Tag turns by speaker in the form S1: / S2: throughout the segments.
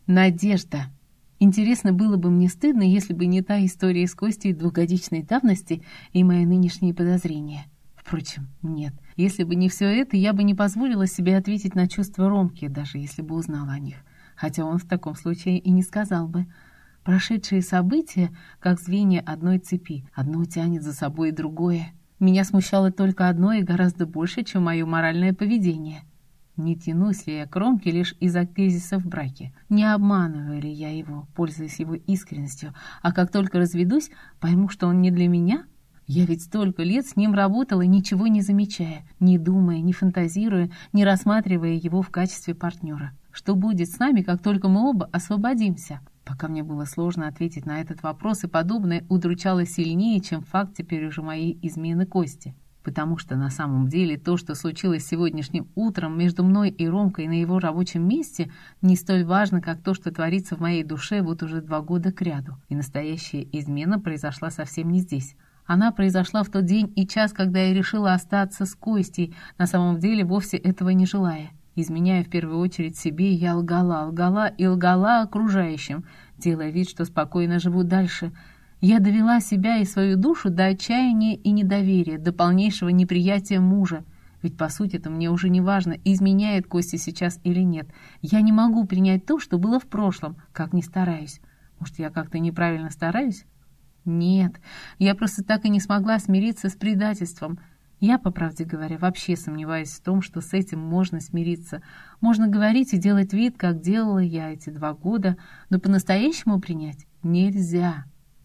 S1: Надежда. Интересно, было бы мне стыдно, если бы не та история с Костей двухгодичной давности и мои нынешние подозрения. Впрочем, нет. Если бы не все это, я бы не позволила себе ответить на чувства Ромки, даже если бы узнала о них. Хотя он в таком случае и не сказал бы. Прошедшие события, как звенья одной цепи. Одно тянет за собой другое. Меня смущало только одно и гораздо больше, чем мое моральное поведение. Не тянусь ли я к Ромке лишь из-за кризиса в браке? Не обманываю ли я его, пользуясь его искренностью? А как только разведусь, пойму, что он не для меня? Я ведь столько лет с ним работала, ничего не замечая, не думая, не фантазируя, не рассматривая его в качестве партнера. Что будет с нами, как только мы оба освободимся? Пока мне было сложно ответить на этот вопрос, и подобное удручало сильнее, чем факт теперь уже моей измены Кости. Потому что на самом деле то, что случилось сегодняшним утром между мной и Ромкой на его рабочем месте, не столь важно, как то, что творится в моей душе вот уже 2 года кряду. И настоящая измена произошла совсем не здесь. Она произошла в тот день и час, когда я решила остаться с Костей, на самом деле вовсе этого не желая. Изменяя в первую очередь себе, я лгала окружающим, делая вид, что спокойно живу дальше. Я довела себя и свою душу до отчаяния и недоверия, до полнейшего неприятия мужа. Ведь, по сути, это мне уже не важно, изменяет Костя сейчас или нет. Я не могу принять то, что было в прошлом, как ни стараюсь. Может, я как-то неправильно стараюсь? Нет, я просто так и не смогла смириться с предательством. Я, по правде говоря, вообще сомневаюсь в том, что с этим можно смириться. Можно говорить и делать вид, как делала я эти 2 года, но по-настоящему принять нельзя.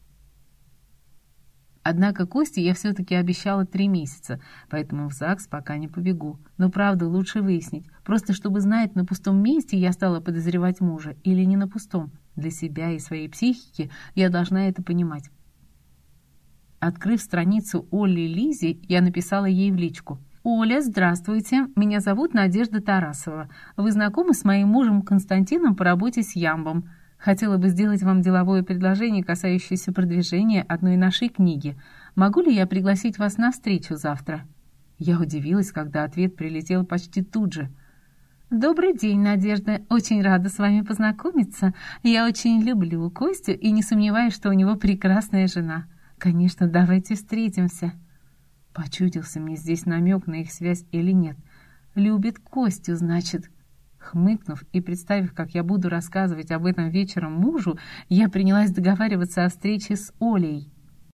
S1: Однако Косте я все-таки обещала 3 месяца, поэтому в ЗАГС пока не побегу. Но правду лучше выяснить, просто чтобы знать, на пустом месте я стала подозревать мужа или не на пустом. Для себя и своей психики я должна это понимать. Открыв страницу Олли Лизи, я написала ей в личку. «Оля, здравствуйте. Меня зовут Надежда Тарасова. Вы знакомы с моим мужем Константином по работе с Ямбом. Хотела бы сделать вам деловое предложение, касающееся продвижения одной нашей книги. Могу ли я пригласить вас на встречу завтра?» Я удивилась, когда ответ прилетел почти тут же. «Добрый день, Надежда. Очень рада с вами познакомиться. Я очень люблю Костю и не сомневаюсь, что у него прекрасная жена. Конечно, давайте встретимся». Почудился мне здесь намек на их связь или нет. «Любит Костю, значит». Хмыкнув и представив, как я буду рассказывать об этом вечером мужу, я принялась договариваться о встрече с Олей.